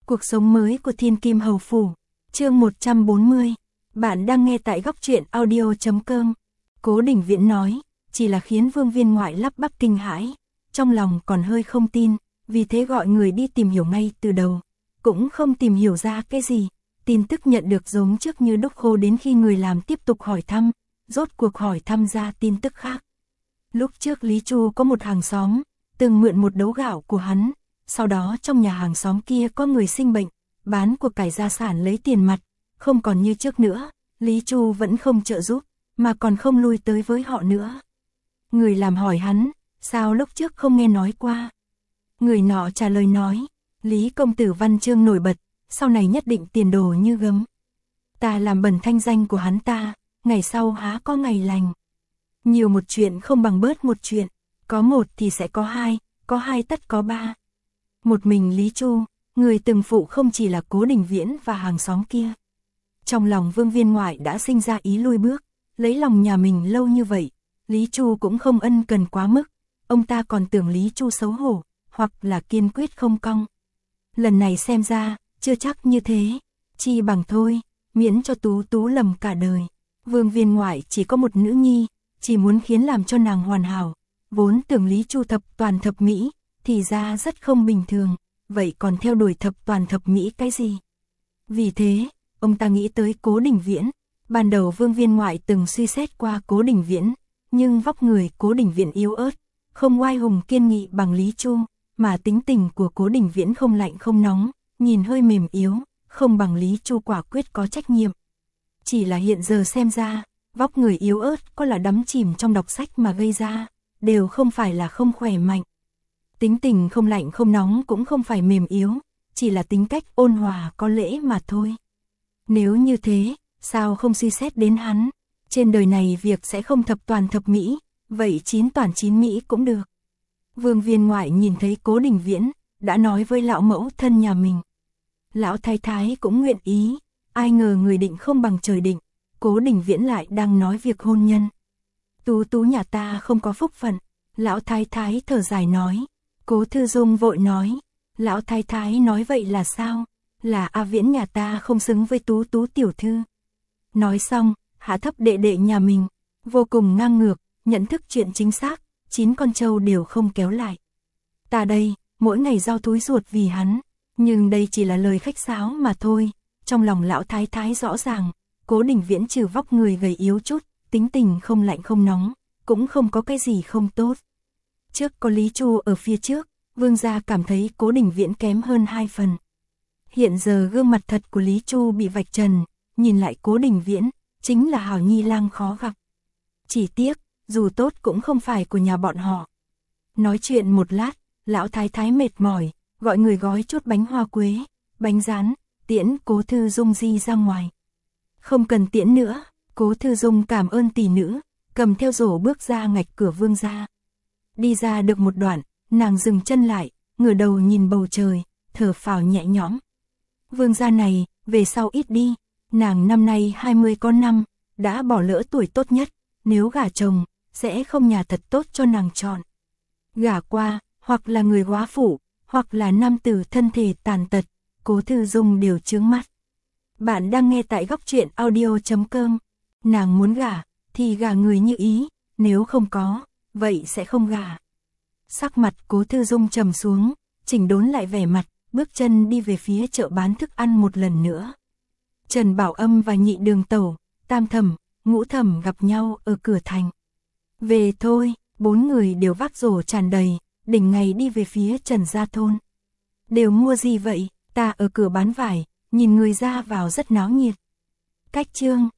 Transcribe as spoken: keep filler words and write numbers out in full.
Cuộc sống mới của Thiên Kim Hầu Phủ, chương một trăm bốn mươi. Bạn đang nghe tại góc truyện audio chấm com. Cố Đình Viễn nói, chỉ là khiến Vương Viên Ngoại lắp bắp kinh hãi, trong lòng còn hơi không tin, vì thế gọi người đi tìm hiểu ngay từ đầu, cũng không tìm hiểu ra cái gì. Tin tức nhận được giống trước như đúc khô đến khi người làm tiếp tục hỏi thăm, rốt cuộc hỏi thăm ra tin tức khác. Lúc trước Lý Chu có một hàng xóm, từng mượn một đấu gạo của hắn, sau đó trong nhà hàng xóm kia có người sinh bệnh, bán của cải gia sản lấy tiền mặt, không còn như trước nữa, Lý Chu vẫn không trợ giúp, mà còn không lui tới với họ nữa. Người làm hỏi hắn, sao lúc trước không nghe nói qua? Người nọ trả lời nói, Lý công tử văn chương nổi bật, sau này nhất định tiền đồ như gấm. Ta làm bẩn thanh danh của hắn ta, ngày sau há có ngày lành. Nhiều một chuyện không bằng bớt một chuyện, có một thì sẽ có hai, có hai tất có ba. Một mình Lý Chu, người từng phụ không chỉ là Cố Đình Viễn và hàng xóm kia. Trong lòng Vương Viên Ngoại đã sinh ra ý lui bước, lấy lòng nhà mình lâu như vậy, Lý Chu cũng không ân cần quá mức, ông ta còn tưởng Lý Chu xấu hổ, hoặc là kiên quyết không cong. Lần này xem ra, chưa chắc như thế, chi bằng thôi, miễn cho Tú Tú lầm cả đời. Vương Viên Ngoại chỉ có một nữ nhi, chỉ muốn khiến làm cho nàng hoàn hảo, vốn tưởng Lý Chu thập toàn thập mỹ, thì ra rất không bình thường, vậy còn theo đuổi thập toàn thập mỹ cái gì? Vì thế, ông ta nghĩ tới Cố Đình Viễn, ban đầu Vương Viên Ngoại từng suy xét qua Cố Đình Viễn, nhưng vóc người Cố Đình Viễn yếu ớt, không oai hùng kiên nghị bằng Lý Chu, mà tính tình của Cố Đình Viễn không lạnh không nóng, nhìn hơi mềm yếu, không bằng Lý Chu quả quyết có trách nhiệm. Chỉ là hiện giờ xem ra, vóc người yếu ớt có là đắm chìm trong đọc sách mà gây ra, đều không phải là không khỏe mạnh. Tính tình không lạnh không nóng cũng không phải mềm yếu, chỉ là tính cách ôn hòa có lễ mà thôi. Nếu như thế, sao không suy xét đến hắn? Trên đời này việc sẽ không thập toàn thập mỹ, vậy chín toàn chín mỹ cũng được. Vương Viên Ngoại nhìn thấy Cố Đình Viễn, đã nói với lão mẫu thân nhà mình. Lão thái thái cũng nguyện ý, ai ngờ người định không bằng trời định, Cố Đình Viễn lại đang nói việc hôn nhân. Tú Tú nhà ta không có phúc phận, lão thái thái thở dài nói. Cố Thư Dung vội nói, lão thái thái nói vậy là sao? Là A Viễn nhà ta không xứng với Tú Tú tiểu thư. Nói xong, hạ thấp đệ đệ nhà mình, vô cùng ngang ngược, nhận thức chuyện chính xác, chín con trâu đều không kéo lại. Ta đây, mỗi ngày giao túi ruột vì hắn, nhưng đây chỉ là lời khách sáo mà thôi. Trong lòng lão thái thái rõ ràng, Cố Đình Viễn trừ vóc người gầy yếu chút, tính tình không lạnh không nóng, cũng không có cái gì không tốt. Trước có Lý Chu ở phía trước, Vương gia cảm thấy Cố Đình Viễn kém hơn hai phần. Hiện giờ gương mặt thật của Lý Chu bị vạch trần, nhìn lại Cố Đình Viễn, chính là hảo nhi lang khó gặp. Chỉ tiếc, dù tốt cũng không phải của nhà bọn họ. Nói chuyện một lát, lão thái thái mệt mỏi, gọi người gói chút bánh hoa quế, bánh rán, tiễn Cố Thư Dung di ra ngoài. Không cần tiễn nữa, Cố Thư Dung cảm ơn tỷ nữ, cầm theo rổ bước ra ngạch cửa Vương gia. Đi ra được một đoạn, nàng dừng chân lại, ngửa đầu nhìn bầu trời, thở phào nhẹ nhõm. Vương gia này, về sau ít đi, nàng năm nay hai mươi có năm, đã bỏ lỡ tuổi tốt nhất, nếu gả chồng, sẽ không nhà thật tốt cho nàng chọn. Gả qua, hoặc là người góa phụ, hoặc là nam tử thân thể tàn tật, Cố Thư Dung đều chướng mắt. Bạn đang nghe tại góc truyện audio chấm com. Nàng muốn gả, thì gả người như ý, nếu không có, vậy sẽ không gả. Sắc mặt Cố Thư Dung trầm xuống, chỉnh đốn lại vẻ mặt, bước chân đi về phía chợ bán thức ăn một lần nữa. Trần Bảo Âm và Nhị Đường Tẩu, Tam Thẩm, Ngũ Thẩm gặp nhau ở cửa thành. Về thôi, bốn người đều vác rổ tràn đầy, đỉnh ngày đi về phía Trần Gia Thôn. Đều mua gì vậy? Ta ở cửa bán vải, nhìn người ra vào rất náo nhiệt. Cách chương